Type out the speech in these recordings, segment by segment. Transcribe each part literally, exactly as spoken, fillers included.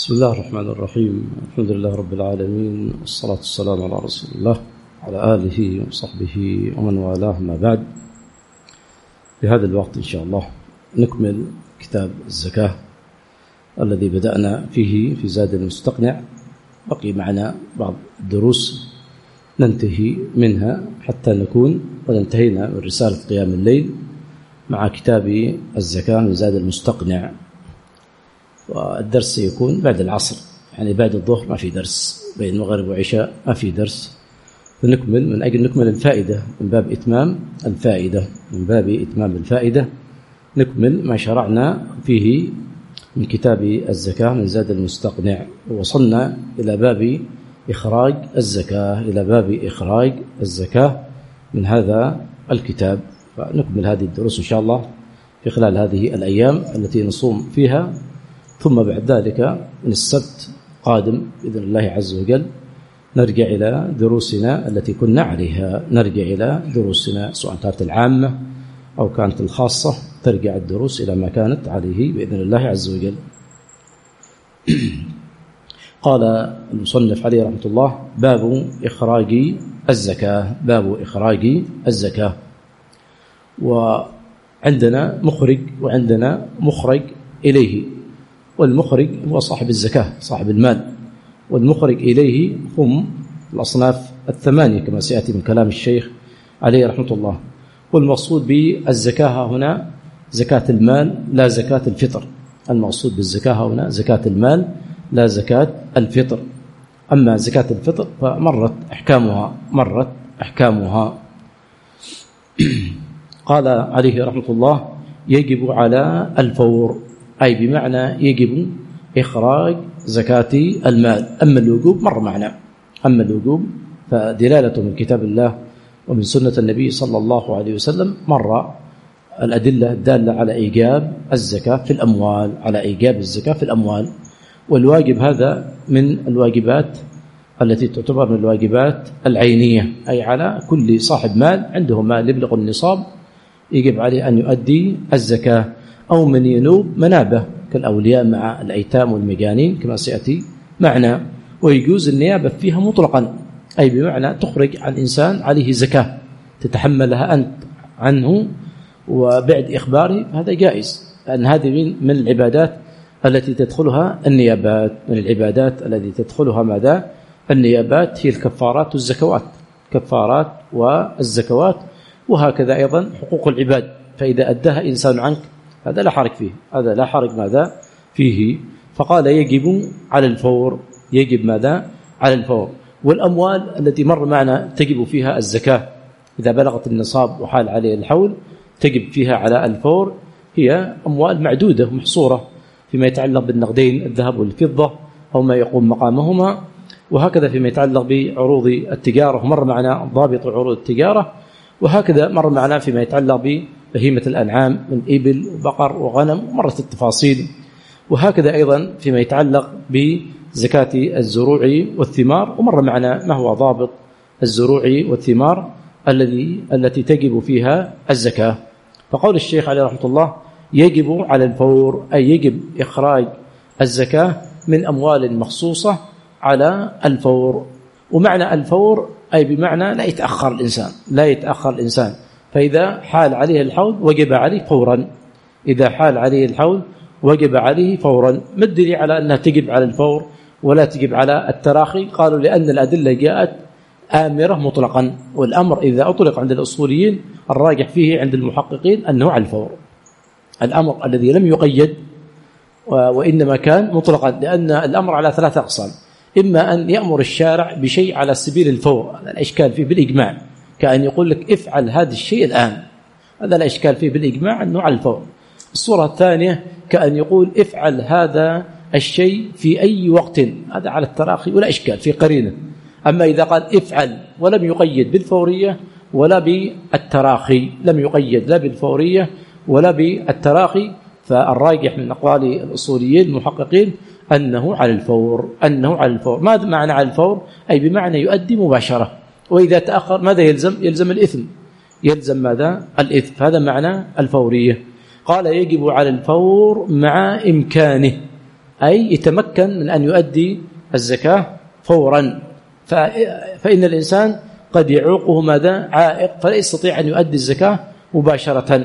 بسم الله الرحمن الرحيم. الحمد لله رب العالمين، والصلاة والسلام على رسول الله وعلى آله وصحبه ومن والاه، ما بعد. بهذا الوقت إن شاء الله نكمل كتاب الزكاة الذي بدأنا فيه في زاد المستقنع. بقي معنا بعض الدروس ننتهي منها حتى نكون قد انتهينا من رسالة قيام الليل مع كتاب الزكاة من زاد المستقنع. والدرس سيكون بعد العصر، يعني بعد الظهر ما في درس، بين المغرب وعشاء ما في درس، فنكمل من أجل نكمل الفائدة من باب إتمام الفائدة من باب إتمام الفائدة نكمل ما شرعنا فيه من كتاب الزكاة من زاد المستقنع. وصلنا إلى باب إخراج الزكاة إلى باب إخراج الزكاة من هذا الكتاب، فنكمل هذه الدروس إن شاء الله في خلال هذه الأيام التي نصوم فيها، ثم بعد ذلك من السبت قادم بإذن الله عز وجل نرجع إلى دروسنا التي كنا عليها، نرجع إلى دروسنا سواء كانت العامة أو كانت الخاصة، ترجع الدروس إلى ما كانت عليه بإذن الله عز وجل. قال المصنف عليه رحمة الله: باب إخراج الزكاة. باب إخراج الزكاة. وعندنا مخرج وعندنا مخرج إليه، والمخرج هو صاحب الزكاة صاحب المال، والمخرج إليه هم الأصناف الثمانية كما سيأتي من كلام الشيخ عليه رحمة الله. والمقصود بالزكاة هنا زكاة المال لا زكاة الفطر. المقصود بالزكاة هنا زكاة المال لا زكاة الفطر. أما زكاة الفطر فمرت أحكامها مرت أحكامها قال عليه رحمة الله: يجب على الفور، أي بمعنى يجب إخراج زكاة المال. أما الوجوب مر معنا، أما الوجوب فدلالته من كتاب الله ومن سنة النبي صلى الله عليه وسلم مر الأدلة الدالة على إيجاب الزكاة في الأموال على إيجاب الزكاة في الأموال. والواجب هذا من الواجبات التي تعتبر من الواجبات العينية، أي على كل صاحب مال عنده مال يبلغ النصاب يجب عليه أن يؤدي الزكاة، أو من ينوب منابه كالأولياء مع الأيتام والمجانين كما سيأتي معنا. ويجوز النيابة فيها مطلقا، أي بمعنى تخرج عن إنسان عليه زكاة تتحملها أنت عنه وبعد إخباره، هذا جائز، لأن هذه من العبادات التي تدخلها النيابات من العبادات التي تدخلها ماذا؟ النيابات، هي الكفارات والزكوات كفارات والزكوات وهكذا أيضا حقوق العباد. فإذا أداها إنسان عنك هذا لا حرج فيه هذا لا حرج ماذا فيه. فقال يجب على الفور، يجب ماذا على الفور. والأموال التي مر معنا تجب فيها الزكاة إذا بلغت النصاب وحال عليه الحول، تجب فيها على الفور. هي أموال معدودة محصورة فيما يتعلق بالنقدين الذهب والفضة أو ما يقوم مقامهما، وهكذا فيما يتعلق بعروض التجارة مر معنا ضابط عروض التجارة، وهكذا مر معنا فيما يتعلق ببهيمة الأنعام من إبل وبقر وغنم، مرت التفاصيل. وهكذا أيضا فيما يتعلق بزكاة الزروع والثمار، ومر معنا ما هو ضابط الزروع والثمار الذي التي تجب فيها الزكاة. فقول الشيخ عليه رحمة الله: يجب على الفور، أي يجب إخراج الزكاة من أموال مخصوصة على الفور. ومعنى الفور أي بمعنى لا يتأخر الإنسان لا يتأخر الإنسان فإذا حال عليه الحول وجب عليه فورا إذا حال عليه الحول وجب عليه فورا. ما الدليل على أنها تجب على الفور ولا تجب على التراخي؟ قالوا لأن الأدلة جاءت آمرة مطلقا، والأمر إذا أطلق عند الأصوليين الراجح فيه عند المحققين أنه على الفور. الأمر الذي لم يقيد وإنما كان مطلقا، لأن الأمر على ثلاثة أقسام: إما أن يأمر الشارع بشيء على سبيل الفور، هذا الإشكال فيه بالإجماع، كأن يقول لك افعل هذا الشيء الآن، هذا لا إشكال فيه بالإجماع أنه على الفور. الصورة الثانية كأن يقول افعل هذا الشيء في أي وقت، هذا على التراخي ولا إشكال في قرينة. أما إذا قال افعل ولم يقيد بالفورية ولا بالتراخي، لم يقيد لا بالفورية ولا بالتراخي، فالراجح من أقوال الأصوليين المحققين أنه على الفور أنه على الفور. ماذا معنى على الفور؟ أي بمعنى يؤدي مباشرة، وإذا تأخر ماذا يلزم؟ يلزم الإثم يلزم ماذا؟ الإثم. هذا معنى الفورية. قال يجب على الفور مع إمكانه، أي يتمكن من أن يؤدي الزكاة فورا. فإن الإنسان قد يعوقه ماذا؟ عائق، فلا يستطيع أن يؤدي الزكاة مباشرة.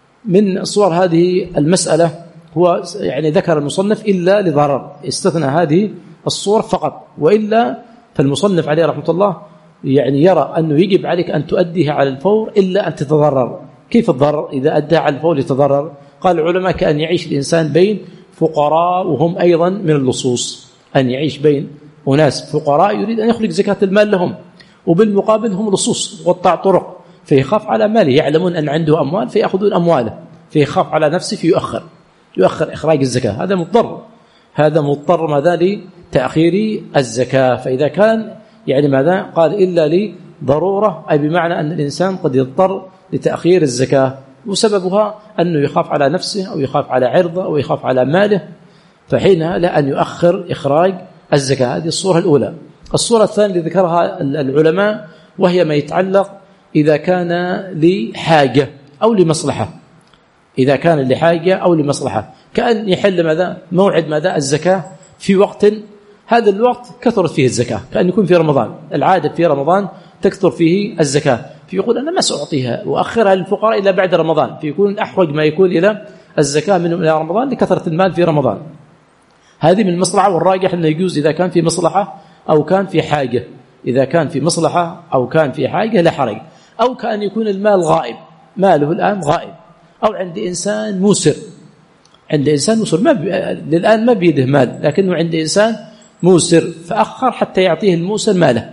من صور هذه المسألة هو يعني ذكر المصنف إلا لضرر، استثنى هذه الصور فقط، وإلا فالمصنف عليه رحمة الله يعني يرى أنه يجب عليك أن تؤديها على الفور إلا أن تتضرر. كيف الضرر إذا أدى على الفور يتضرر؟ قال العلماء كأن يعيش الإنسان بين فقراء وهم أيضا من اللصوص، أن يعيش بين أناس فقراء يريد أن يخرج زكاة المال لهم، وبالمقابل هم لصوص وقطاع طرق، فيخاف على ماله، يعلمون أن عنده أموال فيأخذون أمواله، فيخاف على نفسه فيؤخر يؤخر إخراج الزكاة. هذا مضطر، هذا مضطر ماذا؟ لتأخير الزكاة. فإذا كان يعني ماذا؟ قال إلا لضرورة، أي بمعنى أن الإنسان قد يضطر لتأخير الزكاة، وسببها أنه يخاف على نفسه أو يخاف على عرضه أو يخاف على ماله، فحينها لا أن يؤخر إخراج الزكاة. هذه الصورة الأولى. الصورة الثانية اللي ذكرها العلماء وهي ما يتعلق إذا كان لحاجة أو لمصلحة، إذا كان لحاجة أو لمصلحة، كأن يحل ماذا؟ موعد ماذا؟ الزكاة في وقت، هذا الوقت كثرت فيه الزكاة، كأن يكون في رمضان، العادة في رمضان تكثر فيه الزكاة، فيقول أنا ما سأعطيها وأخرها للفقراء إلا بعد رمضان، فيكون أحوج ما يكون إلى الزكاة من إلى رمضان لكثرة المال في رمضان. هذه من المصلحة، والراجح أنه يجوز إذا كان في مصلحة أو كان في حاجة، إذا كان في مصلحة أو كان في حاجة لا حرج. أو كأن يكون المال غائب، ماله الآن غائب، أو عند إنسان موسر، عند إنسان موسر ما بي... للآن ما بيده مال، لكنه عند إنسان موسر فأخر حتى يعطيه الموسر ماله،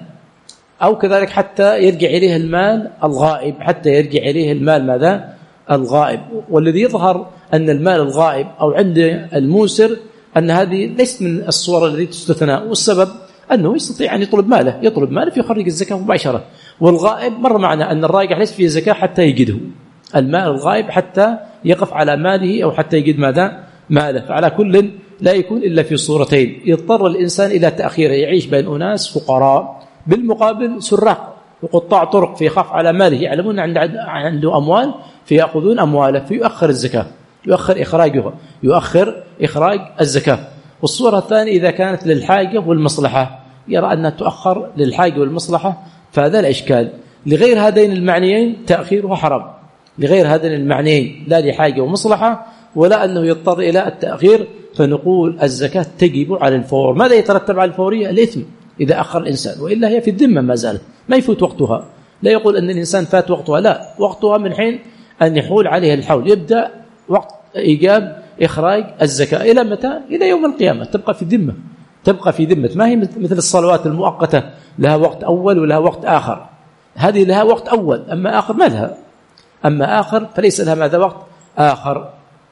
أو كذلك حتى يرجع إليه المال الغائب، حتى يرجع إليه المال ماذا؟ الغائب. والذي يظهر أن المال الغائب أو عند الموسر أن هذه ليست من الصور التي تستثنى، والسبب أنه يستطيع أن يطلب ماله، يطلب ماله فيخرج الزكاة مباشرة. والغائب مر معنا أن الراجح ليس فيه زكاة حتى يجده، المال الغائب حتى يقف على ماله أو حتى يجد ماذا؟ ماله. فعلى كل لا يكون إلا في صورتين، يضطر الإنسان إلى تأخيره، يعيش بين أناس فقراء، بالمقابل سراق وقطاع طرق فيخاف على ماله، يعلمون أن عنده أموال فيأخذون أمواله، فيؤخر الزكاة، يؤخر إخراجها، يؤخر إخراج الزكاة. والصورة الثانية إذا كانت للحاجة والمصلحة، يرى أنها تؤخر للحاجة والمصلحة، فهذا الإشكال. لغير هذين المعنيين تأخيرها حرام، لغير هذين المعنيين لا لحاجة ومصلحة ولا أنه يضطر إلى التأخير، فنقول الزكاة تجب على الفور. ماذا يترتب على الفورية؟ الإثم إذا أخر الإنسان، وإلا هي في الذمة ما زالت، ما يفوت وقتها. لا يقول أن الإنسان فات وقتها، لا، وقتها من حين أن يحول عليه الحول، يبدأ وقت إيجاب إخراج الزكاة إلى متى؟ إلى يوم القيامة، تبقى في الذمة، تبقى في ذمة، ما هي مثل الصلوات المؤقتة لها وقت أول ولها وقت آخر، هذه لها وقت أول، أما آخر ما لها، أما آخر فليس لها ماذا؟ وقت آخر.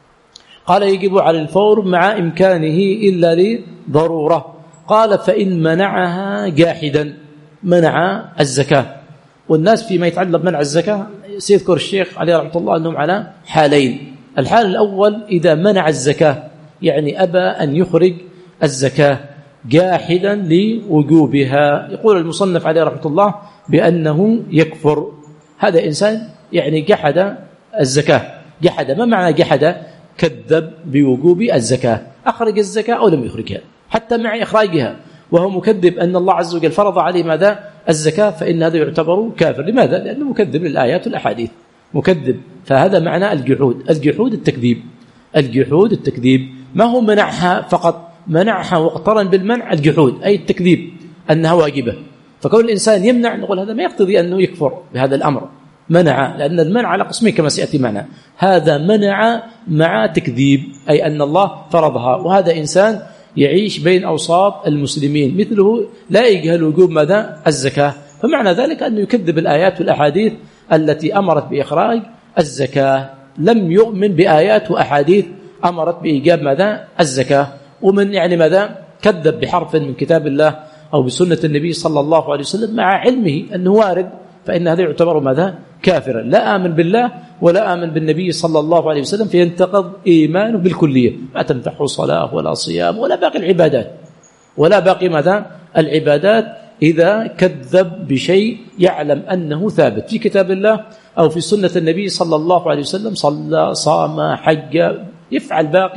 قال يجب على الفور مع إمكانه إلا لضرورة. قال فإن منعها جاحدا، منع الزكاة. والناس فيما يتعلق منع الزكاة سيذكر الشيخ عليه رحمة الله أنهم على حالين. الحال الأول إذا منع الزكاة، يعني أبى أن يخرج الزكاة جاحدا لوجوبها، يقول المصنف عليه رحمة الله بأنه يكفر. هذا إنسان يعني جحد الزكاة. جحد، ما معنى جحد؟ كذب بوجوب الزكاة، أخرج الزكاة أو لم يخرجها حتى مع إخراجها، وهو مكذب أن الله عز وجل فرض عليه ماذا؟ الزكاة، فإن هذا يعتبر كافر. لماذا؟ لأنه مكذب للآيات والأحاديث، مكذب. فهذا معنى الجحود. الجحود التكذيب، الجحود التكذيب، ما هو منعها فقط، منعها واقترن بالمنع الجحود، أي التكذيب أنها واجبة. فكون الإنسان يمنع، نقول هذا ما يقتضي أنه يكفر بهذا الأمر. منع، لأن المنع على قسمين كما سيأتي معنا، هذا منع مع تكذيب، أي أن الله فرضها، وهذا إنسان يعيش بين أوساط المسلمين، مثله لا يجهل وجوب ماذا؟ الزكاة. فمعنى ذلك أنه يكذب الآيات والأحاديث التي أمرت بإخراج الزكاة، لم يؤمن بآيات وأحاديث أمرت بإيجاب ماذا؟ الزكاة. ومن يعني ماذا؟ كذب بحرف من كتاب الله أو بسنة النبي صلى الله عليه وسلم مع علمه أنه وارد، فإن هذا يعتبر ماذا؟ كافرا، لا آمن بالله ولا آمن بالنبي صلى الله عليه وسلم، فينتقض إيمانه بالكلية، ما تنفعه صلاة ولا صيام ولا باقي العبادات، ولا باقي ماذا؟ العبادات، إذا كذب بشيء يعلم أنه ثابت في كتاب الله أو في سنة النبي صلى الله عليه وسلم، صلى، صام، حج، يفعل باقي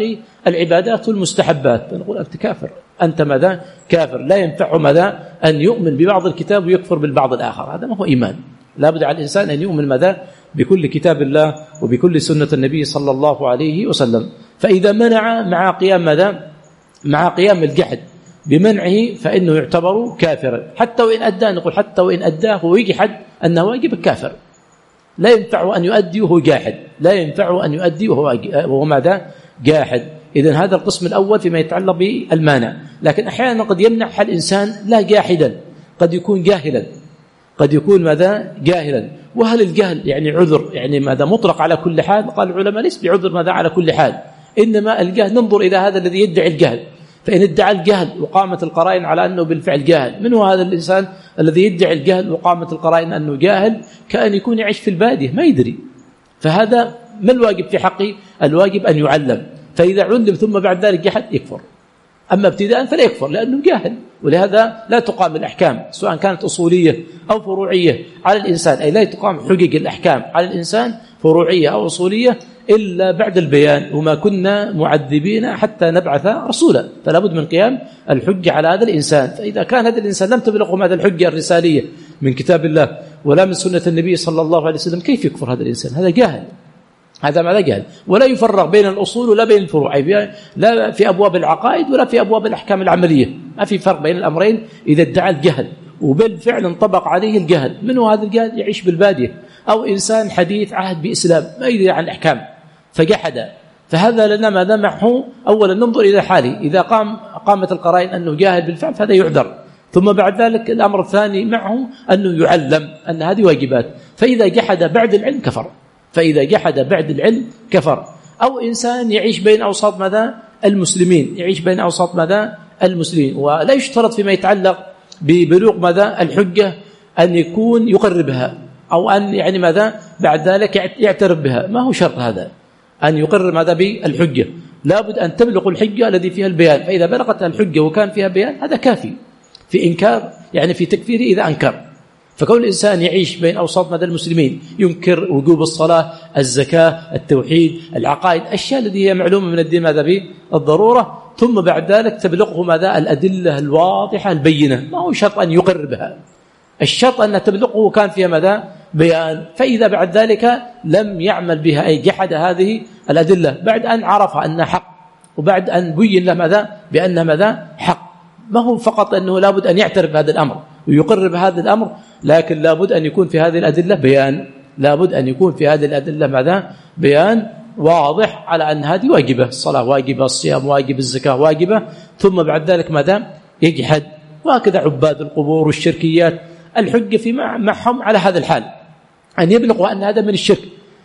العبادات والمستحبات، نقول أنت كافر، أنت ماذا؟ كافر، لا ينفع ماذا؟ أن يؤمن ببعض الكتاب ويكفر بالبعض الآخر، هذا ما هو إيمان. لا بد على الإنسان أن يؤمن ماذا؟ بكل كتاب الله وبكل سنة النبي صلى الله عليه وسلم. فإذا منع مع قيام ماذا؟ مع قيام الجحد بمنعه فإنه يعتبر كافرا، حتى وإن أداه، نقول حتى وإن أداه ويجحد أنه واجب كافر، لا ينفع أن يؤدي وهو جاحد، لا ينفع أن يؤدي وهو وهو ماذا؟ جاحد. إذن هذا القسم الأول فيما يتعلق بالمانع. لكن أحيانا قد يمنعها الإنسان لا جاحدا، قد يكون جاهلا، قد يكون ماذا؟ جاهلا. وهل الجهل يعني عذر يعني ماذا مطلق على كل حال؟ قال العلماء ليس بعذر ماذا على كل حال، إنما الجهل ننظر إلى هذا الذي يدعي الجهل، فإن ادعى الجهل وقامت القرائن على أنه بالفعل جاهل. من هو هذا الإنسان الذي يدعي الجهل وقامت القرائن أنه جاهل؟ كأن يكون يعيش في البادية ما يدري. فهذا ما الواجب في حقه؟ الواجب أن يعلم، فإذا علم ثم بعد ذلك جحد يكفر، أما ابتداء فلا يكفر لأنه جاهل. ولهذا لا تقام الأحكام سواء كانت أصولية أو فروعية على الإنسان، أي لا تقام حقوق الأحكام على الإنسان فروعية أو أصولية إلا بعد البيان، وما كنا معذبين حتى نبعث رسولا، فلا بد من قيام الحجة على هذا الإنسان. فإذا كان هذا الإنسان لم تبلغه هذا الحجة الرسالية من كتاب الله ولا من سنة النبي صلى الله عليه وسلم، كيف يكفر هذا الإنسان؟ هذا جاهل، هذا ماذا جهل. ولا يفرق بين الأصول ولا بين الفروع، لا في أبواب العقائد ولا في أبواب الأحكام العملية، ما في فرق بين الأمرين إذا ادعى الجهل وبالفعل انطبق عليه الجهل. من هو هذا الجهل؟ يعيش بالبادية أو إنسان حديث عهد بإسلام ما يدري عن الأحكام فجحد، فهذا لنا ماذا معه؟ أولا ننظر إلى حاله، إذا قام قامت القرائن أنه جاهل بالفعل فهذا يعذر، ثم بعد ذلك الأمر الثاني معه أنه يعلم أن هذه واجبات، فإذا جحد بعد العلم كفر، فإذا جحد بعد العلم كفر. أو إنسان يعيش بين أوساط ماذا؟ المسلمين، يعيش بين أوساط ماذا؟ المسلمين، ولا يشترط فيما يتعلق ببلوغ ماذا؟ الحجة أن يكون يقر بها أو أن يعني ماذا؟ بعد ذلك يعترف بها، ما هو شرط هذا أن يقر ماذا؟ بالحجة، لابد أن تبلغ الحجة الذي فيها البيان، فإذا بلغت الحجة وكان فيها بيان هذا كافي في إنكار يعني في تكفيره إذا أنكر. فكون الإنسان يعيش بين أوساط ماذا؟ المسلمين، ينكر وجوب الصلاة، الزكاة، التوحيد، العقائد، أشياء التي هي معلومة من الدين ماذا؟ بالضرورة، ثم بعد ذلك تبلغه ماذا؟ الأدلة الواضحة البينة، ما هو شرط أن يقر بها، الشرط أن تبلغه وكان فيها ماذا؟ بيان. فإذا بعد ذلك لم يعمل بها أي جحد هذه الأدلة بعد أن عرف أنها حق وبعد أن بين له ماذا؟ بأنها ماذا؟ حق، ما هو فقط أنه لابد أن يعترف بهذا الأمر ويقر بهذا الأمر، لكن لابد أن يكون في هذه الأدلة بيان، لابد أن يكون في هذه الأدلة ماذا؟ بيان واضح على أن هذه واجبة، الصلاة واجبة، الصيام واجب، الزكاة واجبة، ثم بعد ذلك ماذا؟ يجحد. وهكذا عباد القبور والشركيات الحجة في معهم على هذا الحال، أن يبلغوا أن هذا من الشرك،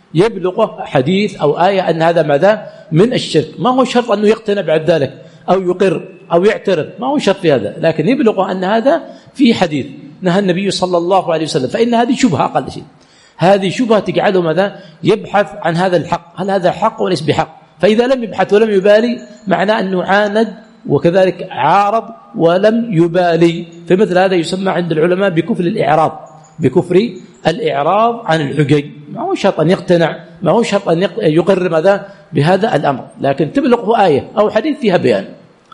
يبلغ حديث أو آية أن هذا ماذا؟ من الشرك، ما هو شرط أنه يقتنع بعد ذلك أو يقر أو يعترف، ما هو شرط في هذا، لكن يبلغ أن هذا في حديث نهى النبي صلى الله عليه وسلم، فإن هذه شبهة أقل شيء، هذه شبهة تجعله ماذا؟ يبحث عن هذا الحق، هل هذا حق وليس بحق؟ فإذا لم يبحث ولم يبالي معناه أنه عاند وكذلك عارض ولم يبالي، فمثل هذا يسمى عند العلماء بكفر الإعراض، بكفر الإعراض عن الحجج. ما هو شرط أن يقتنع، ما هو شرط أن يقر ماذا؟ بهذا الأمر، لكن تبلغه آية أو حديث فيها بيان،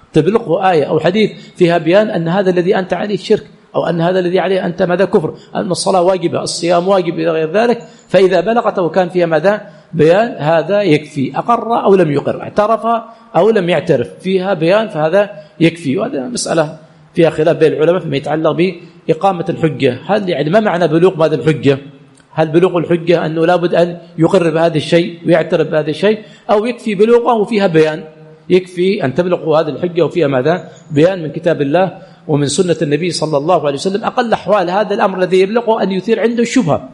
تبلغه آية أو حديث فيها بيان أن هذا الذي أنت عليه شرك، أو أن هذا الذي عليه أنت ماذا؟ كفر، أن الصلاة واجبة، الصيام واجب إلى غير ذلك. فإذا بلغت وكان فيها ماذا؟ بيان، هذا يكفي، أقر أو لم يقر، اعترف أو لم يعترف، فيها بيان فهذا يكفي. وهذا مسألة فيها خلاف بين العلماء فيما يتعلق بإقامة الحجة، هل يعني ما معنى بلوغ هذا الحجة؟ هل بلوغ الحجة أنه لابد أن يقر بهذا الشيء ويعترف بهذا الشيء، أو يكفي بلوغه وفيها بيان؟ يكفي أن تبلغ هذه الحجة وفيها ماذا؟ بيان من كتاب الله ومن سنة النبي صلى الله عليه وسلم. أقل أحوال هذا الأمر الذي يبلغه أن يثير عنده الشبهة،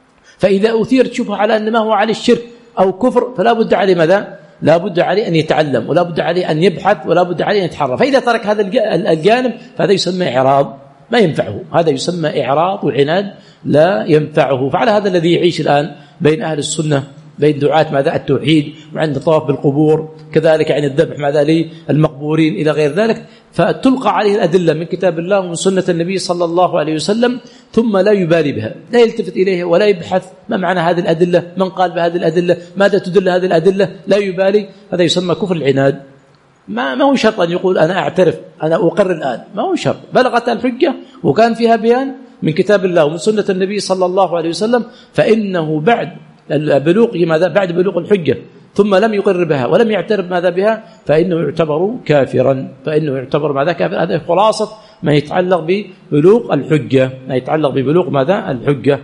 فإذا أثيرت شبهة على أن ما هو عليه الشرك أو كفر فلا بد عليه ماذا؟ لا بد عليه أن يتعلم، ولا بد عليه أن يبحث، ولا بد عليه أن يتحرى. فإذا ترك هذا الجانب فهذا يسمى إعراض، ما ينفعه، هذا يسمى إعراض وعناد لا ينفعه. فعلى هذا الذي يعيش الآن بين أهل السنة، بين دعاة ماذا؟ التوحيد، وعند الطواف بالقبور، كذلك عن الذبح ماذا؟ للمقبورين إلى غير ذلك، فتلقى عليه الأدلة من كتاب الله ومن سنة النبي صلى الله عليه وسلم، ثم لا يبالي بها، لا يلتفت إليها ولا يبحث ما معنى هذه الأدلة، من قال بهذه الأدلة، ماذا تدل هذه الأدلة، لا يبالي. هذا يسمى كفر العناد، ما ما هو شرط أن يقول أنا أعترف أنا أقر الآن، ما هو شرط. بلغت الحجة وكان فيها بيان من كتاب الله ومن سنة النبي صلى الله عليه وسلم، فإنه بعد بلوغه ماذا بعد بلوغ الحجة ثم لم يقر بها ولم يعترف ماذا بها فإنه يعتبر كافرا، فإنه يعتبر ماذا كافر. هذا خلاصة ما يتعلق ببلوغ الحجة، ما يتعلق ببلوغ ماذا الحجة.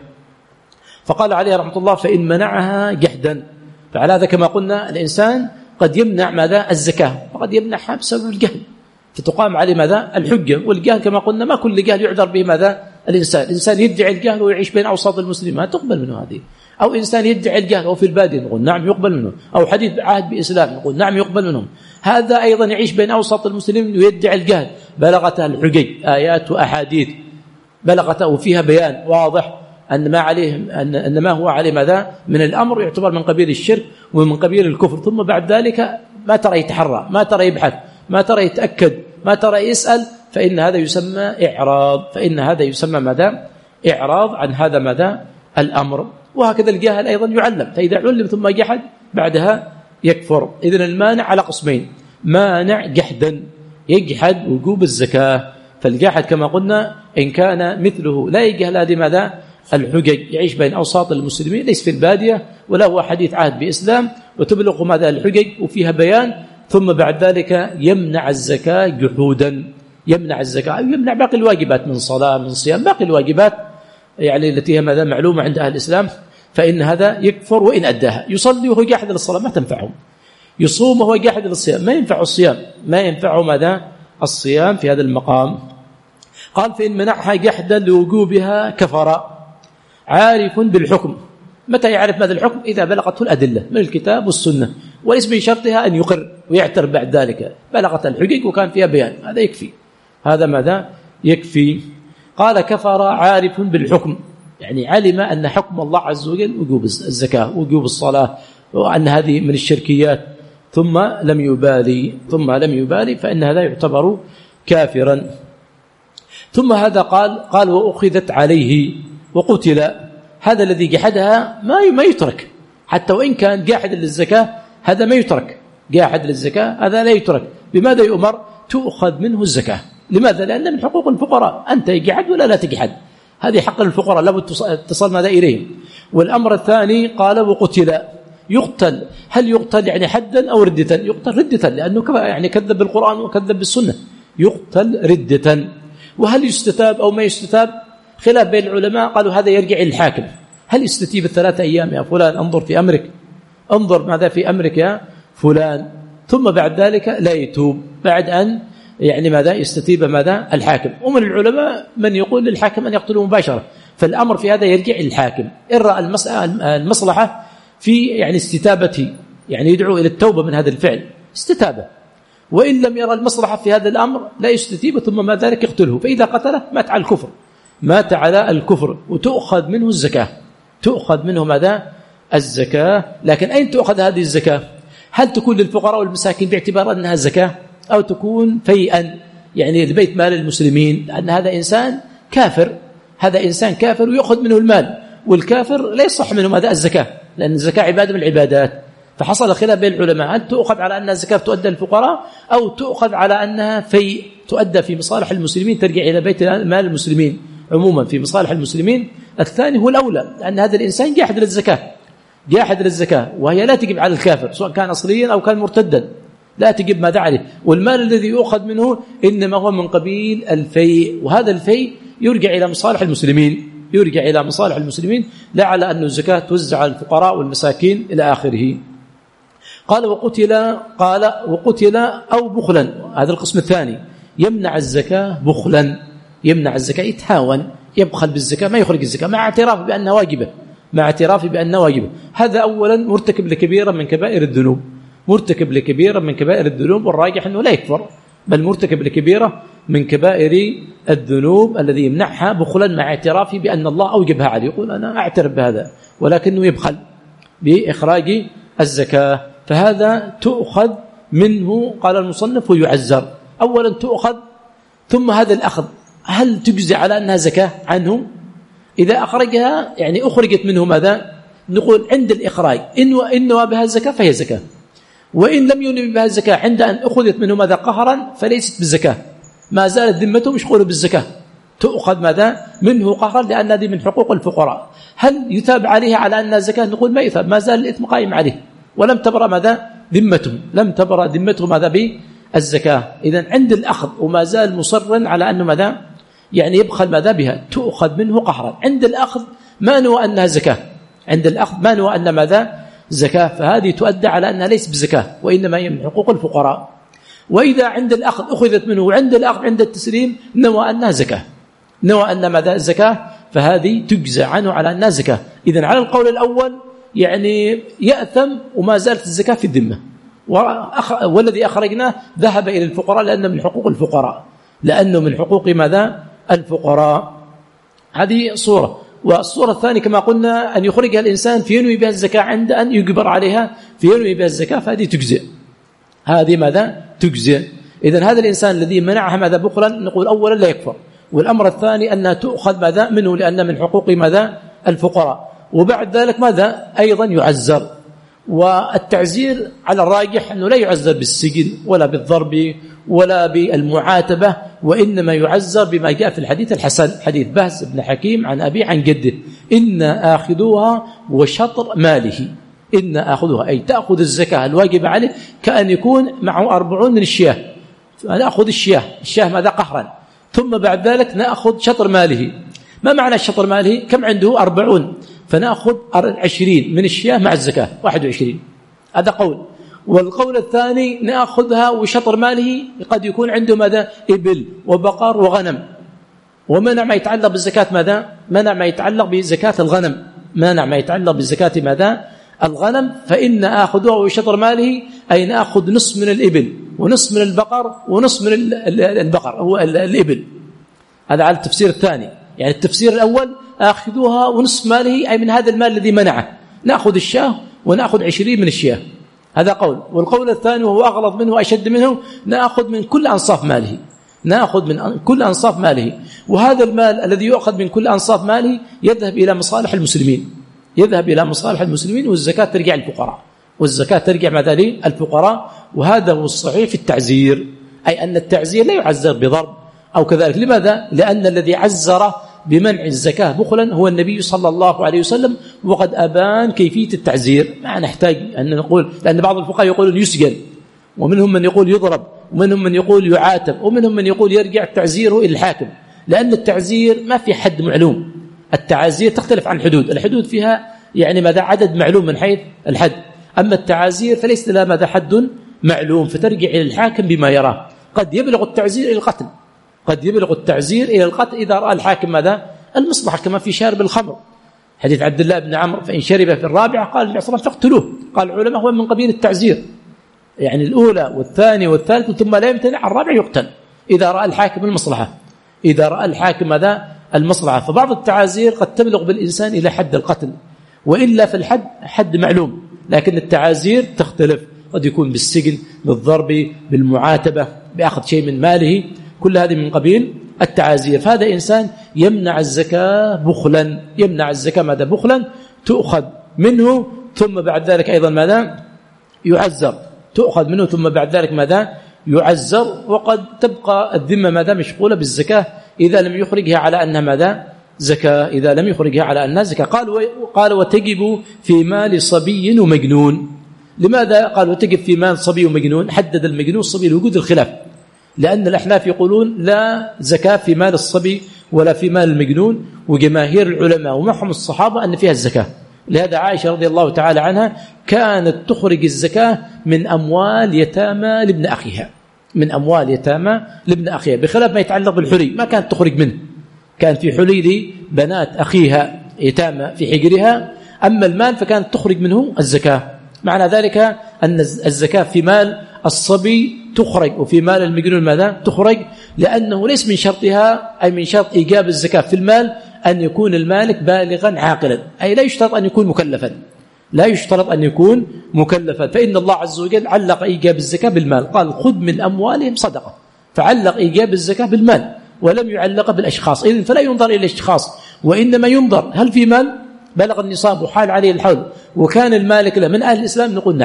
فقال عليه رحمة الله فإن منعها جحدا، فعلى هذا كما قلنا الإنسان قد يمنع ماذا الزكاة وقد يمنعها بسبب الجهل، فتقام عليه ماذا الحجة. والجهل كما قلنا ما كل جهل يعذر به ماذا الإنسان، الإنسان يدعي الجهل ويعيش بين أوساط المسلمين ما تقبل منه هذه، أو إنسان يدعي الجهل وفي البادية نقول نعم يقبل منه، أو حديث عهد بإسلام نقول نعم يقبل منهم. هذا أيضا يعيش بين أوساط المسلمين ويدعي الجهل، بلغته الحجج آيات وأحاديث بلغته وفيها بيان واضح أن ما عليه أن, أن ما هو عليه ماذا من الأمر يعتبر من قبيل الشرك ومن قبيل الكفر، ثم بعد ذلك ما ترى يتحرى، ما ترى يبحث، ما ترى يتأكد، ما ترى يسأل، فإن هذا يسمى إعراض، فإن هذا يسمى ماذا إعراض عن هذا ماذا الأمر. وهكذا الجاهل أيضا يعلم، فإذا علم ثم جحد بعدها يكفر. إذن المانع على قسمين، مانع جحدا يجحد وجوب الزكاة، فالجاحد كما قلنا إن كان مثله لا يجهل هذه ماذا الحجج، يعيش بين أوساط المسلمين ليس في البادية ولا هو حديث عهد بإسلام وتبلغ ماذا الحجج وفيها بيان، ثم بعد ذلك يمنع الزكاة جحودا، يمنع الزكاة يمنع باقي الواجبات من صلاة من صيام، باقي الواجبات يعني التي هي ماذا معلومة عند أهل الإسلام، فإن هذا يكفر وإن أداها. يصلي وهو جاحد للصلاة ما تنفعه، يصوم وهو جاحد للصيام ما ينفع الصيام، ما ينفعه ماذا الصيام في هذا المقام. قال فإن منعها جحدا لوجوبها كفر، عارف بالحكم. متى يعرف ماذا الحكم؟ إذا بلغته الأدلة من الكتاب والسنة، وليس من شرطها أن يقر ويعترف بعد ذلك، بلغت الحجج وكان فيها بيان، هذا يكفي، هذا ماذا يكفي. قال كفر عارف بالحكم، يعني علم أن حكم الله عز وجل وجوب الزكاة وجوب الصلاة وأن هذه من الشركيات ثم لم يبالي ثم لم يبالي فإن هذا يعتبر كافرا. ثم هذا قال قال وأخذت عليه وقتل، هذا الذي جحدها ما ما يترك، حتى وإن كان جاحد للزكاة هذا ما يترك، جاحد للزكاة هذا لا يترك. بماذا يؤمر؟ تؤخذ منه الزكاة. لماذا؟ لأن من حقوق الفقراء أنت تجحد ولا لا تجحد، هذه حق الفقراء لابد تصل ماذا إليهم. والأمر الثاني قال وقتل، يقتل، هل يقتل يعني حدا أو ردة؟ يقتل ردة لأنه يعني كذب بالقرآن وكذب بالسنة، يقتل ردة. وهل يستتاب أو ما يستتاب؟ خلاف بين العلماء، قالوا هذا يرجع إلى الحاكم، هل يستتيب الثلاثة أيام يا فلان انظر في أمرك، انظر ماذا في أمرك يا فلان، ثم بعد ذلك لا يتوب بعد أن يعني ماذا يستتيب ماذا الحاكم. ومن العلماء من يقول للحاكم أن يقتله مباشرة، فالأمر في هذا يرجع إلى الحاكم إن رأى المصلحة في يعني استتابته، يعني يدعو إلى التوبة من هذا الفعل استتابة، وإن لم يرى المصلحة في هذا الأمر لا يستتيب ثم ما ذلك يقتله، فإذا قتله مات على الكفر، مات على الكفر، وتؤخذ منه الزكاة، تؤخذ منه ماذا الزكاة. لكن أين تؤخذ هذه الزكاة؟ هل تكون للفقراء والمساكين باعتبار أنها زكاة، أو تكون فيئا يعني لبيت مال المسلمين، لأن هذا إنسان كافر، هذا إنسان كافر ويأخذ منه المال، والكافر لا يصح منه ماذا الزكاة، لأن الزكاة عبادة من العبادات. فحصل خلاف بين العلماء، هل تؤخذ على أنها زكاة تؤدى للفقراء، أو تؤخذ على أنها في تؤدى في مصالح المسلمين ترجع إلى بيت مال المسلمين عموما في مصالح المسلمين. الثاني هو الأولى، لأن هذا الإنسان جاحد للزكاة، جاحد للزكاة، وهي لا تجب على الكافر سواء كان أصليا أو كان مرتدا، لا تجب ماذا عليه. والمال الذي يؤخذ منه إنما هو من قبيل الفيء، وهذا الفيء يرجع إلى مصالح المسلمين، يرجع إلى مصالح المسلمين، لا على أن الزكاة توزع على الفقراء والمساكين إلى آخره. قال وقتل، قال وقتل أو بخلا، هذا القسم الثاني، يمنع الزكاة بخلا، يمنع الزكاة، يتهاون، يبخل بالزكاة، ما يخرج الزكاة مع اعتراف بأنها واجبة، مع اعتراف بأنها واجبة. هذا أولا مرتكب لكبيرة من كبائر الذنوب، مرتكب لكبيرة من كبائر الذنوب، والراجح أنه لا يكفر، بل مرتكب لكبيرة من كبائر الذنوب الذي يمنعها بخلا مع اعترافه بأن الله أوجبها عليه، يقول أنا أعترف بهذا، ولكنه يبخل بإخراج الزكاة، فهذا تؤخذ منه. قال المصنف ويعزر، أولا تؤخذ، ثم هذا الأخذ هل تجزي على أنها زكاة عنه؟ إذا أخرجها يعني أخرجت منه ماذا؟ نقول عند الإخراج إن إنها بها الزكاة فهي زكاة، وإن لم ينوي بها الزكاة عند أن أخذت منه ماذا قهرا فليست بالزكاة، ما زالت ذمته مشغولة بالزكاة، تؤخذ ماذا منه قهرا لأن هذه من حقوق الفقراء. هل يثاب عليها على أنها زكاة؟ نقول ما يثاب، ما زال الإثم قائم عليه ولم تبرأ ماذا ذمته، لم تبرأ ذمته ماذا بالزكاة. إذن عند الأخذ وما زال مصرا على أنه ماذا يعني يبخل ماذا بها، تؤخذ منه قهرا. عند الأخذ ما نوى أنها زكاة، عند الأخذ ما نوى أن ماذا زكاة، فهذه تؤدى على أنها ليس بزكاة وإنما هي من حقوق الفقراء. وإذا عند الأخذ أخذت منه وعند الأخذ عند التسليم نوى أنها زكاة، نوى أن ماذا زكاة، فهذه تجزى عنه على أنها زكاة. إذن على القول الأول يعني يأثم وما زالت الزكاة في الذمة، والذي أخرجناه ذهب إلى الفقراء لأنه من حقوق الفقراء، لأنه من حقوق ماذا الفقراء. هذه صورة. والصورة الثانية كما قلنا أن يخرجها الإنسان في ينوي بها الزكاة عند أن يجبر عليها في ينوي بها الزكاة، فهذه تجزئ، هذه ماذا تجزئ. إذن هذا الإنسان الذي منعها ماذا بخلا نقول أولا لا يكفر، والأمر الثاني أنها تؤخذ ماذا منه لأن من حقوق ماذا الفقراء. وبعد ذلك ماذا أيضا يعزر، والتعزير على الراجح أنه لا يعزر بالسجن ولا بالضرب ولا بالمعاتبة، وإنما يعزر بما جاء في الحديث الحسن، حديث بهز بن حكيم عن أبي عن جده، إن آخذوها وشطر ماله، إن آخذوها أي تأخذ الزكاة الواجب عليه كأن يكون معه أربعون من الشياه، نأخذ الشياه، الشياه ماذا قهرا، ثم بعد ذلك نأخذ شطر ماله. ما معنى شطر ماله؟ كم عنده أربعون، فنأخذ عشرين من الشياه مع الزكاة واحد وعشرين، هذا قول. والقول الثاني نأخذها وشطر ماله قد يكون عنده ماذا إبل وبقر وغنم، ومنع ما يتعلق بالزكاة ماذا منع ما يتعلق بزكاة الغنم، منع ما يتعلق بالزكاة ماذا الغنم، فإن آخذها وشطر ماله أي نأخذ نصف من الإبل ونصف من البقر ونصف من البقر هو الإبل. هذا على التفسير الثاني. يعني التفسير الأول آخذوها ونصف ماله أي من هذا المال الذي منعه، نأخذ الشاه ونأخذ عشرين من الشياه، هذا قول. والقول الثاني وهو أغلظ منه وأشد منه نأخذ من كل أنصاف ماله، نأخذ من كل أنصاف ماله، وهذا المال الذي يؤخذ من كل أنصاف ماله يذهب إلى مصالح المسلمين، يذهب إلى مصالح المسلمين، والزكاة ترجع للفقراء، والزكاة ترجع ماذا للفقراء. وهذا هو الصحيح في التعزير، أي أن التعزير لا يعزر بضرب أو كذلك. لماذا؟ لأن الذي عزر بمنع الزكاة بخلا هو النبي صلى الله عليه وسلم، وقد أبان كيفية التعزير. ما نحتاج أن نقول، لأن بعض الفقهاء يقولون يسجن، ومنهم من يقول يضرب، ومنهم من يقول يعاتب، ومنهم من يقول يرجع تعزيره إلى الحاكم، لأن التعزير ما في حد معلوم. التعازير تختلف عن الحدود، الحدود فيها يعني ماذا عدد معلوم من حيث الحد، أما التعازير فليس لها ماذا حد معلوم، فترجع إلى الحاكم بما يراه. قد يبلغ التعزير إلى القتل، قد يبلغ التعزير إلى القتل إذا رأى الحاكم ماذا المصلحة، كما في شارب الخمر حديث عبد الله بن عمرو فإن شرب في الرابعة قال النبي صلى الله عليه وسلم فاقتلوه. قال العلماء هو من قبيل التعزير، يعني الأولى والثانية والثالثة ثم لا يمتنع الرابع يقتل إذا رأى الحاكم المصلحة، إذا رأى الحاكم ماذا المصلحة. فبعض التعازير قد تبلغ بالإنسان إلى حد القتل، وإلا في الحد حد معلوم، لكن التعازير تختلف، قد يكون بالسجن، بالضرب، بالمعاتبة، بأخذ شيء من ماله، كل هذه من قبيل التعازير. فهذا إنسان يمنع الزكاة بخلا، يمنع الزكاة ماذا بخلا، تؤخذ منه ثم بعد ذلك أيضا ماذا يعزر، تؤخذ منه ثم بعد ذلك ماذا يعزر. وقد تبقى الذمة ماذا مشغولة بالزكاة إذا لم يخرجها على أنها ماذا زكاة، إذا لم يخرجها على أنها زكاة. قال قال وتجب في مال صبي ومجنون. لماذا قال وتجب في مال صبي ومجنون؟ حدد المجنون الصبي لوجود الخلاف، لأن الأحناف يقولون لا زكاة في مال الصبي ولا في مال المجنون، وجماهير العلماء ومعهم الصحابة أن فيها الزكاة. لهذا عائشة رضي الله تعالى عنها كانت تخرج الزكاة من أموال يتامى لابن أخيها، من أموال يتامى لابن أخيها، بخلاف ما يتعلق بالحلي ما كانت تخرج منه، كان في حلي لبنات أخيها يتامى في حجرها، أما المال فكانت تخرج منه الزكاة. معنى ذلك أن الزكاة في مال الصبي تخرج وفي مال المجنون ماذا تخرج، لأنه ليس من شرطها أي من شرط إيجاب الزكاة في المال أن يكون المالك بالغا عاقلا، أي لا يشترط أن يكون مكلفا، لا يشترط أن يكون مكلفا. فإن الله عز وجل علق إيجاب الزكاة بالمال، قال خذ من أموالهم صدقة، فعلق إيجاب الزكاة بالمال ولم يعلق بالأشخاص. إذن فلا ينظر إلى الأشخاص، وإنما ينظر هل في مال بلغ النصاب وحال عليه الحول وكان المالك له من أهل الإسلام، نقول نعم،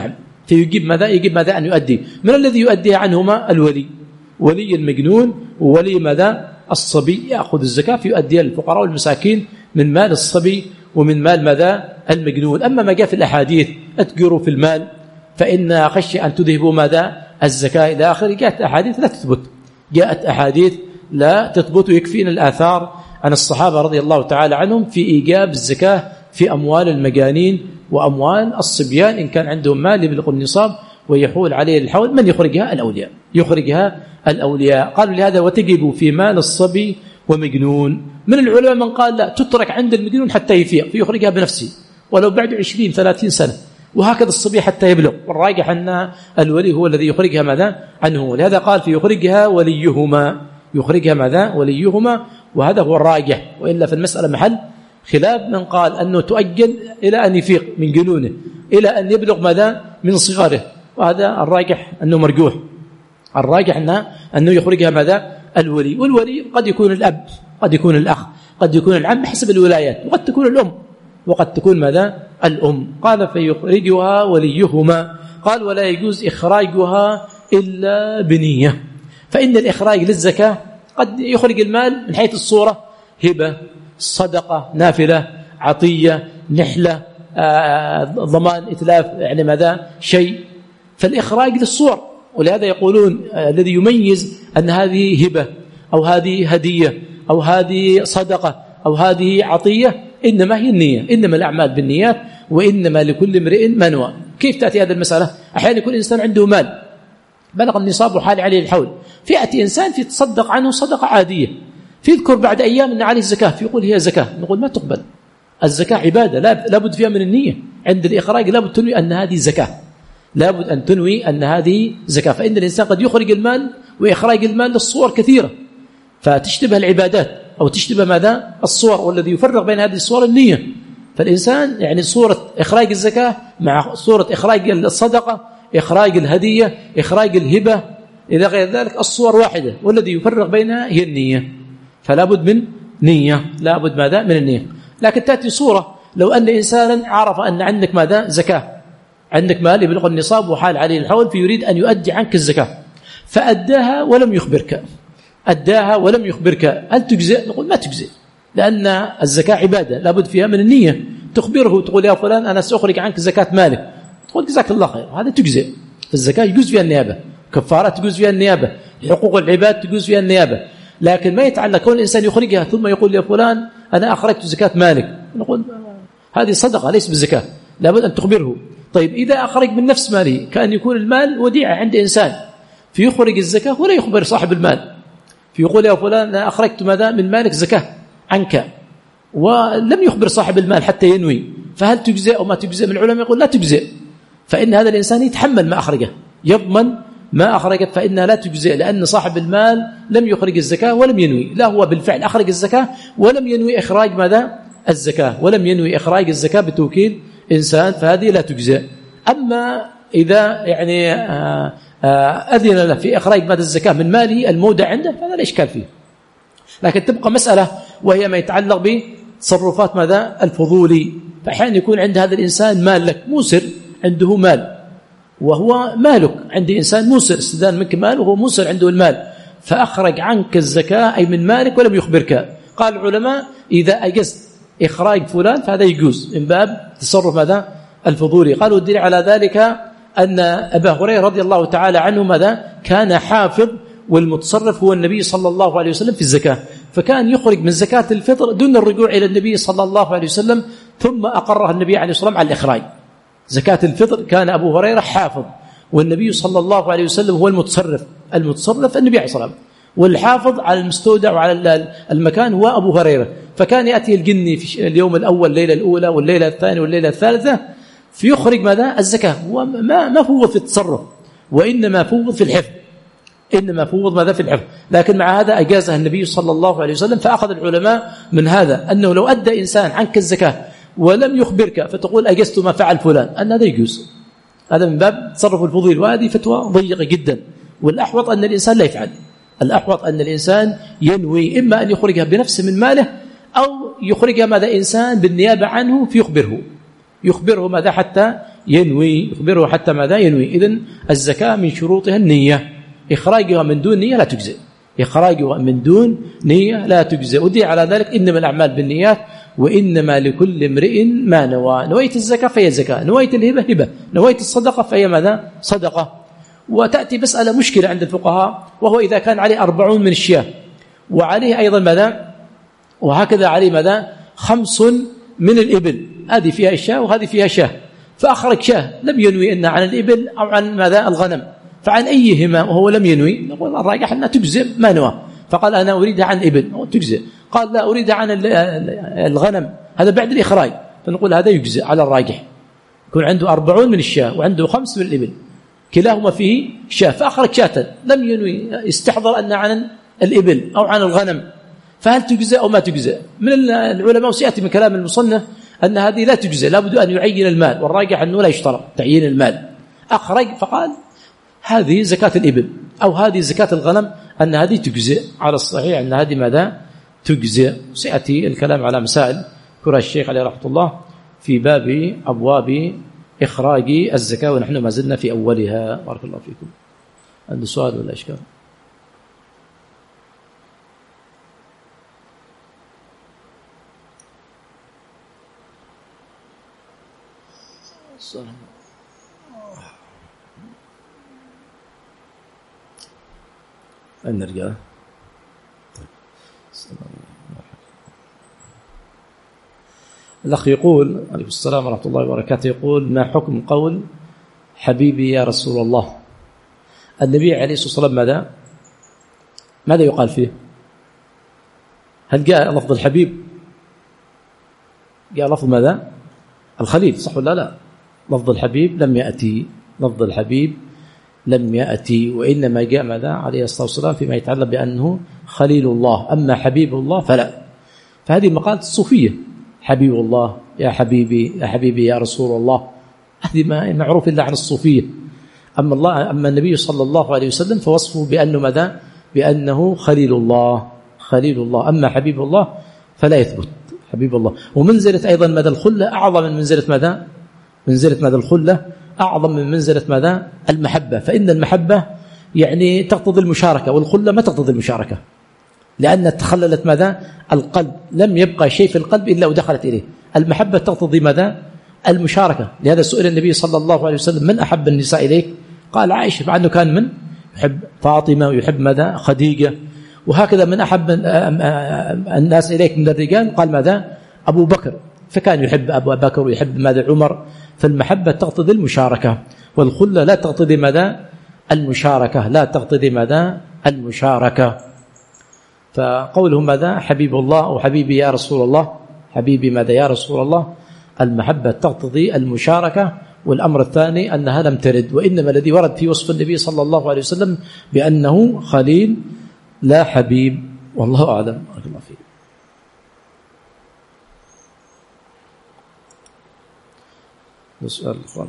فيجيب ماذا؟ يجيب ماذا أن يؤدي. من الذي يؤدي عنهما؟ الولي، ولي المجنون وولي ماذا؟ الصبي يأخذ الزكاة فيؤديها للفقراء والمساكين من مال الصبي ومن مال ماذا؟ المجنون. أما ما جاء في الأحاديث أتجروا في المال فإن خشي أن تذهبوا ماذا؟ الزكاة إلى آخره، جاءت أحاديث لا تثبت، جاءت أحاديث لا تثبت. ويكفينا الآثار عن الصحابة رضي الله تعالى عنهم في إيجاب الزكاة في أموال المجانين وأموال الصبيان إن كان عندهم مال يبلغ النصاب ويحول عليه الحول. من يخرجها؟ الأولياء، يخرجها الأولياء. قالوا لهذا وتجب في مال الصبي ومجنون. من العلماء من قال لا، تترك عند المجنون حتى يفيق فيخرجها بنفسه ولو بعد عشرين ثلاثين سنة، وهكذا الصبي حتى يبلغ. والراجح أن الولي هو الذي يخرجها ماذا؟ عنه. لهذا قال فيخرجها وليهما، يخرجها ماذا؟ وليهما، وهذا هو الراجح. وإلا في المسألة محل خلاف، من قال أنه تؤجل إلى أن يفيق من جنونه إلى أن يبلغ ماذا؟ من صغاره، وهذا الراجح أنه مرجوح. الراجح أنه, أنه يخرجها ماذا؟ الولي. والولي قد يكون الأب، قد يكون الأخ، قد يكون العم حسب الولايات، وقد تكون الأم، وقد تكون ماذا؟ الأم. قال فيخرجها وليهما. قال ولا يجوز إخراجها إلا بنية، فإن الإخراج للزكاة قد يخرج المال من حيث الصورة، هبة، صدقة، نافلة، عطية، نحلة، آه، ضمان، إتلاف، يعني ماذا؟ شيء. فالإخراج للصور. ولهذا يقولون آه، الذي يميز أن هذه هبة أو هذه هدية أو هذه صدقة أو هذه عطية إنما هي النية، إنما الأعمال بالنيات وإنما لكل امرئ ما نوى. كيف تأتي هذه المسألة؟ أحيانا يكون إنسان عنده مال بلغ النصاب وحال عليه الحول، فيأتي إنسان فيتصدق عنه صدقة عادية، فيذكر بعد أيام أن عليه الزكاة، فيقول هي زكاة. نقول ما تقبل، الزكاة عبادة لابد فيها من النية. عند الإخراج لابد تنوي أن هذه زكاة، لابد أن تنوي أن هذه زكاة. فإن الإنسان قد يخرج المال وإخراج المال للصور كثيرة فتشتبه العبادات أو تشتبه ماذا؟ الصور، والذي يفرق بين هذه الصور النية. فالإنسان يعني صورة إخراج الزكاة مع صورة إخراج الصدقة، إخراج الهدية، إخراج الهبة إلى غير ذلك، الصور واحدة، والذي يفرق بينها هي النية. فلا بد من نية، لا بد ماذا؟ من النية. لكن تأتي صورة لو أن إنسانا عرف أن عندك ماذا؟ زكاة، عندك مال يبلغ النصاب وحال عليه الحول، فيريد أن يؤدي عنك الزكاة فأداها ولم يخبرك، أداها ولم يخبرك، هل تجزئ؟ نقول ما تجزئ، لأن الزكاة عبادة لا بد فيها من النية. تخبره تقول يا فلان أنا سأخرج عنك زكاة مالك، تقول جزاك الله خير، هذا تجزئ. الزكاة يجوز فيها النيابة، كفارات تجوز فيها النيابة، حقوق العباد تجوز فيها النيابة. لكن ما يتعلق كون الإنسان يخرجها ثم يقول يا فلان أنا أخرجت زكاة مالك، نقول هذه صدقة ليس بالزكاة، لابد أن تخبره. طيب إذا أخرج من نفس ماله، كأن يكون المال وديعة عند إنسان فيخرج الزكاة ولا يخبر صاحب المال، فيقول يا فلان أنا أخرجت ماذا؟ من مالك زكاة عنك، ولم يخبر صاحب المال حتى ينوي، فهل تجزئ أو ما تجزئ؟ من العلماء يقول لا تجزئ، فإن هذا الإنسان يتحمل ما أخرجه، يضمن ما أخرجت، فإنها لا تجزئ، لأن صاحب المال لم يخرج الزكاة ولم ينوي، لا هو بالفعل أخرج الزكاة ولم ينوي إخراج ماذا؟ الزكاة، ولم ينوي إخراج الزكاة بتوكيل إنسان، فهذه لا تجزئ. أما إذا يعني أذن له في إخراج ماذا؟ الزكاة من ماله المودع عنده، فهذا لا إشكال فيه. لكن تبقى مسألة وهي ما يتعلق بتصرفات ماذا؟ الفضولي. فأحيانا يكون عند هذا الإنسان مال لك موسر، عنده مال وهو مالك، عند إنسان موسر استدان منك مال وهو موسر عنده المال، فأخرج عنك الزكاة أي من مالك ولم يخبرك. قال العلماء إذا أجزت إخراج فلان فهذا يجوز من باب تصرف ماذا؟ الفضولي. قالوا الدليل على ذلك أن أبا هريرة رضي الله تعالى عنه ماذا؟ كان حافظ، والمتصرف هو النبي صلى الله عليه وسلم في الزكاة، فكان يخرج من زكاة الفطر دون الرجوع إلى النبي صلى الله عليه وسلم، ثم أقرها النبي عليه الصلاة والسلام على الإخراج. زكاة الفطر كان أبو هريرة حافظ، والنبي صلى الله عليه وسلم هو المتصرف، المتصرف النبي عليه الصلاة والسلام، والحافظ على المستودع وعلى المكان هو أبو هريرة. فكان يأتي الجني في اليوم الأول، الليلة الأولى والليلة الثانية والليلة الثالثة، فيخرج ماذا؟ الزكاة. وما ما فوض في التصرف، وإنما فوض في الحفظ، إنما فوض ماذا؟ في الحفظ. لكن مع هذا أجازها النبي صلى الله عليه وسلم. فأخذ العلماء من هذا أنه لو أدى إنسان عنك الزكاة ولم يخبرك فتقول أجزت ما فعل فلان، أن هذا يجوز، هذا من باب تصرف الفضيل، وهذه فتوى ضيقة جدا. والأحوط أن الإنسان لا يفعل، الأحوط أن الإنسان ينوي إما أن يخرجها بنفسه من ماله، أو يخرجها ماذا؟ إنسان بالنيابة عنه فيخبره، يخبره ماذا؟ حتى ينوي، يخبره حتى ماذا ينوي. إذن الزكاة من شروطها النية، إخراجها من دون نية لا تجزئ، إخراجها من دون نية لا تجزئ. ودي على ذلك إنما الأعمال بالنيات وإنما لكل امرئ ما نوى. نويت الزكاة فهي زكاة، نويت الهبة هبة، نويت الصدقة فهي ماذا؟ صدقة. وتأتي مسألة مشكلة عند الفقهاء، وهو إذا كان عليه أربعون من الشياه وعليه أيضا ماذا؟ وهكذا عليه ماذا؟ خمس من الإبل، هذه فيها الشاه وهذه فيها شاه، فأخرج شاه لم ينوي إن عن الإبل أو عن ماذا؟ الغنم، فعن أيهما وهو لم ينوي نقول الراجح أنها تجزئ ما نوى. فقال أنا أريدها عن إبل تجزئ، قال لا أريدها عن الغنم، هذا بعد الإخراج، فنقول هذا يجزئ على الراجح. يكون عنده أربعون من الشاه وعنده خمس من الإبل، كلاهما فيه شاه، فأخرج شاة لم ينوي استحضر أن عن الإبل أو عن الغنم، فهل تجزئ أو ما تجزئ؟ من العلماء سيأتي من كلام المصنف أن هذه لا تجزئ، لابد أن يعين المال، والراجح أنه لا يشترط تعيين المال. أخرج فقال هذه زكاة الإبل أو هذه زكاة الغنم، أن هذه تجزئ على الصحيح، أن هذه ماذا؟ تجزئ. سيأتي الكلام على مسائل كره الشيخ عليه رحمة الله في باب أبواب إخراج الزكاة، ونحن ما زلنا في أولها. بارك الله فيكم. عنده سؤال ولا إشكال؟ السلام. أين نرجع؟ الأخ يقول عليه السلام ورحمة الله وبركاته، يقول ما حكم قول حبيبي يا رسول الله؟ النبي عليه الصلاة والسلام ماذا ماذا يقال فيه؟ هل جاء لفظ الحبيب؟ جاء لفظ ماذا؟ الخليل، صح ولا لا؟ لفظ الحبيب لم يأتي، لفظ الحبيب لم يأتي، وإنما جاء ماذا عليه الصلاة والسلام فيما يتعلق بأنه خليل الله، أما حبيب الله فلا. فهذه المقالة الصوفية، حبيب الله يا حبيبي يا حبيبي يا رسول الله، هذه ما معروف إلا عن الصوفية. أما الله أما النبي صلى الله عليه وسلم فوصفه بأنه ماذا؟ بأنه خليل الله، خليل الله. أما حبيب الله فلا يثبت حبيب الله. ومنزلة أيضا ماذا؟ الخلة أعظم من منزلة ماذا؟ منزلة ماذا؟ الخلة أعظم من منزلة ماذا؟ المحبة. فإن المحبة يعني تقتضي المشاركة، والخلة ما تقتضي المشاركة، لأن تخللت ماذا؟ القلب، لم يبقى شيء في القلب إلا ودخلت إليه. المحبة تقتضي ماذا؟ المشاركة. لهذا سئل النبي صلى الله عليه وسلم من أحب النساء إليك؟ قال عائشة، مع أنه كان من يحب فاطمة ويحب ماذا؟ خديجة. وهكذا من أحب الناس إليك من الرجال؟ قال ماذا؟ أبو بكر، فكان يحب أبو بكر ويحب ماذا؟ عمر. فالمحبة تقتضي المشاركة، والخلة لا تقتضي ماذا؟ المشاركة، لا تقتضي ماذا؟ المشاركة. فقولهم ماذا؟ حبيب الله وحبيبي يا رسول الله، حبيبي ماذا يا رسول الله؟ المحبة تقتضي المشاركة. والأمر الثاني أنها لم ترد، وإنما الذي ورد في وصف النبي صلى الله عليه وسلم بأنه خليل لا حبيب، والله أعلم. بارك الله فيك. نسأل الإخوان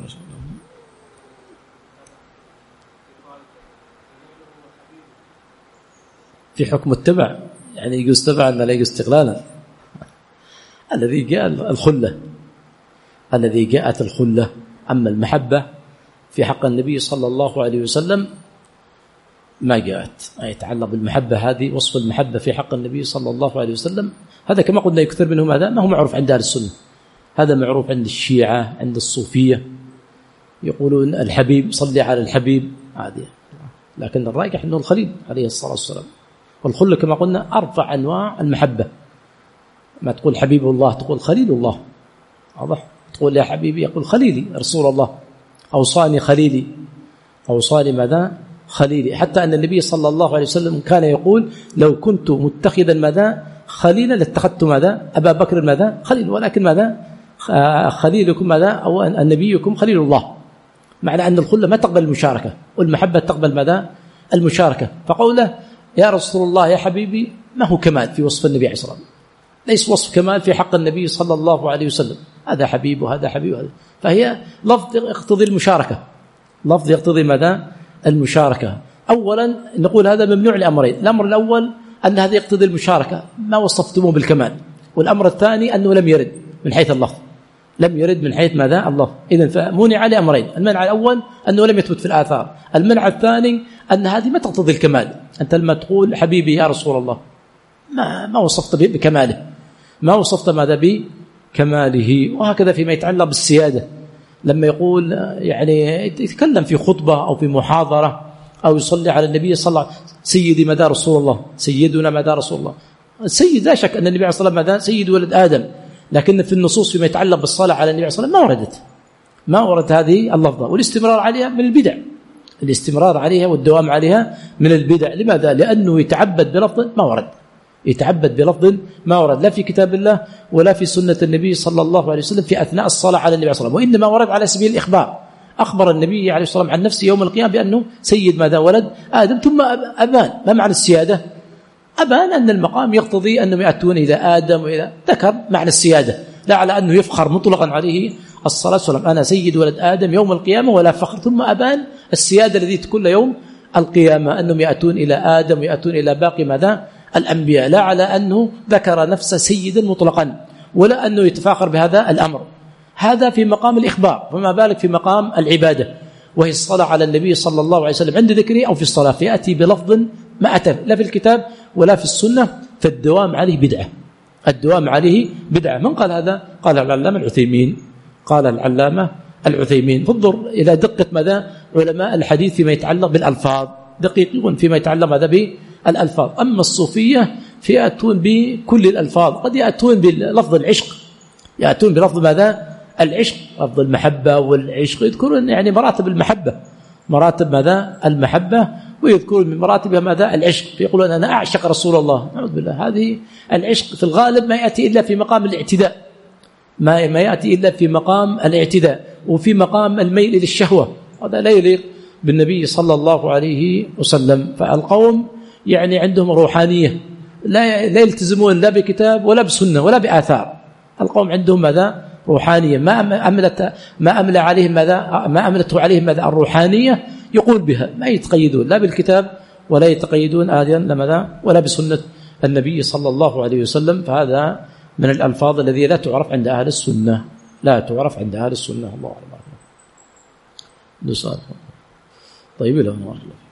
في حكم التبع، يعني يجوز تبعا لا يجوز استقلالا. الذي جاء الخلة، الذي جاءت الخلة. أما المحبة في حق النبي صلى الله عليه وسلم ما جاءت. ما يتعلق بالمحبة هذه، وصف المحبة في حق النبي صلى الله عليه وسلم، هذا كما قلنا يكثر منه ماذا؟ ما هو معروف عند أهل السنة، هذا معروف عند الشيعة، عند الصوفية، يقولون الحبيب صلي على الحبيب عادي. لكن الراجح أنه الخليل عليه الصلاة والسلام. والخلة كما قلنا أرفع أنواع المحبة. ما تقول حبيب الله تقول خليل الله، واضح؟ تقول يا حبيبي يقول خليلي رسول الله، أوصاني خليلي، أوصاني ماذا؟ خليلي. حتى أن النبي صلى الله عليه وسلم كان يقول لو كنت متخذا ماذا؟ خليلا لاتخذت ماذا؟ أبا بكر ماذا؟ خليل. ولكن ماذا؟ خليلكم ماذا؟ أو النبيكم خليل الله. معنى أن الخلة ما تقبل المشاركة، والمحبة تقبل ماذا؟ المشاركة. فقوله يا رسول الله يا حبيبي ما هو كمال في وصف النبي عليه الصلاة والسلام، ليس وصف كمال في حق النبي صلى الله عليه وسلم. هذا حبيب وهذا حبيب وهذا. فهي لفظ يقتضي المشاركة، لفظ يقتضي ماذا؟ المشاركة. أولا نقول هذا ممنوع لأمرين. الأمر الأول أن هذا يقتضي المشاركة، ما وصفتموه بالكمال. والأمر الثاني أنه لم يرد من حيث اللفظ، لم يرد من حيث ماذا الله. إذن فمنع لأمرين: المنع الأول أنه لم يثبت في الآثار، المنع الثاني أن هذه ما تقتضي الكمال. أنت لما تقول حبيبي يا رسول الله ما, ما وصفت بكماله، ما وصفت ماذا بكماله. وهكذا فيما يتعلق بالسيادة، لما يقول يعني يتكلم في خطبة أو في محاضرة أو يصلي على النبي صلى الله عليه وسلم: سيدي مدى رسول الله، سيدنا مدى رسول الله. السيد لا شك أن النبي عليه الصلاة والسلام مدى سيد ولد آدم، لكن في النصوص فيما يتعلق بالصلاة على النبي صلى الله عليه وسلم ما وردت ما وردت هذه اللفظة. والاستمرار عليها من البدع، الاستمرار عليها والدوام عليها من البدع. لماذا؟ لأنه يتعبد بلفظ ما ورد، يتعبد بلفظ ما ورد لا في كتاب الله ولا في سنة النبي صلى الله عليه وسلم في أثناء الصلاة على النبي صلى الله عليه وسلم، وإنما ورد على سبيل الإخبار. أخبر النبي عليه الصلاة والسلام عن نفسه يوم القيامة بأنه سيد ماذا ولد آدم، ثم أبان. ما معنى السيادة؟ أبان أن المقام يقتضي أنهم يأتون إلى آدم وإلى ذكر معنى السيادة، لا على أنه يفخر مطلقا عليه الصلاة والسلام: أنا سيد ولد آدم يوم القيامة ولا فخر. ثم أبان السيادة الذي تكون يوم القيامة أنهم يأتون إلى آدم ويأتون إلى باقي ماذا الأنبياء، لا على أنه ذكر نفسه سيدا مطلقا ولا أنه يتفاخر بهذا الأمر. هذا في مقام الإخبار، فما بالك في مقام العبادة وهي الصلاة على النبي صلى الله عليه وسلم عند ذكره أو في الصلاة، فيأتي بلفظ ما أتى لا في الكتاب ولا في السنة، فالدوام عليه بدعة، الدوام عليه بدعة. من قال هذا؟ قال العلامة العثيمين، قال العلامة العثيمين. فانظر إلى دقة ماذا علماء الحديث فيما يتعلق بالألفاظ، دقيقون فيما يتعلق ماذا بالألفاظ. أما الصوفية فيأتون بكل الألفاظ، قد يأتون بلفظ العشق، يأتون بلفظ ماذا العشق، لفظ المحبة والعشق، يذكرون يعني مراتب المحبة، مراتب ماذا المحبة، ويذكرون من مراتبها ماذا العشق، فيقولون أنا أعشق رسول الله. نعوذ بالله. هذه العشق في الغالب ما يأتي إلا في مقام الاعتداء، ما ما يأتي إلا في مقام الاعتداء وفي مقام الميل إلى الشهوة. هذا لا يليق بالنبي صلى الله عليه وسلم. فالقوم يعني عندهم روحانية، لا لا يلتزمون لا بكتاب ولا بسنة ولا بآثار. القوم عندهم ماذا روحانية، ما أملت ما أمل عليهم ماذا ما أملته عليهم ماذا الروحانية يقول بها، ما يتقيدون لا بالكتاب ولا يتقيدون آديا لماذا ولا بسنة النبي صلى الله عليه وسلم. فهذا من الألفاظ الذي لا تعرف عند أهل السنة، لا تعرف عند أهل السنة. الله أعلم. طيب لا